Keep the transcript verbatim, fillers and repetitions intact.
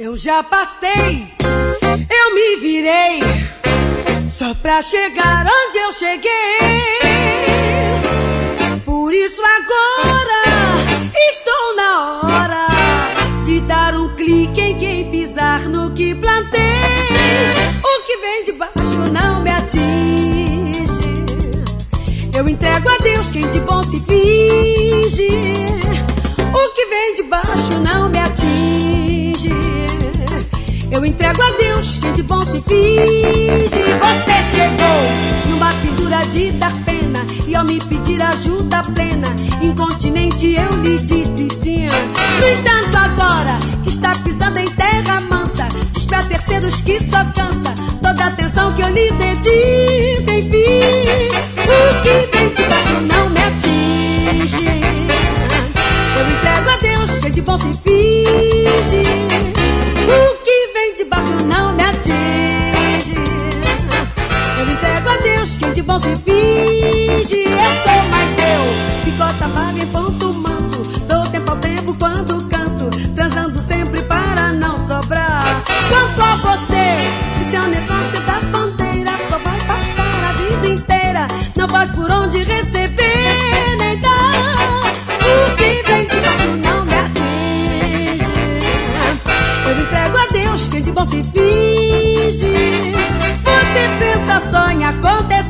Eu já pastei, eu me virei, só pra chegar onde eu cheguei. Por isso agora estou na hora de dar um clique em quem pisar no que plantei. O que vem de baixo não me atinge. Eu entrego a Deus quem de bom se finge. O que vem de baixo não me atinge. Eu entrego a Deus quem de bom se finge. Você chegou numa pintura de dar pena, e ao me pedir ajuda plena, incontinente eu lhe disse sim. No entanto agora que está pisando em terra mansa, diz pra terceiros que só cansa toda a atenção que eu lhe dedico. Enfim, o que vem de baixo não me atinge. Eu entrego a Deus quem de bom se finge. O que vem de baixo não me atinge. Eu entrego a Deus quem de bom se finge. Eu sou mais eu, picota vaga em ponto manso, dou tempo ao tempo quando canso, transando sempre para não sobrar. Quanto a você, se seu negócio é da ponteira, só vai pastar a vida inteira, não pode por onde receber nem dar. O que vem de baixo não me atinge. Eu entrego a Deus quem de bom se finge. Você pensa só em acontecer,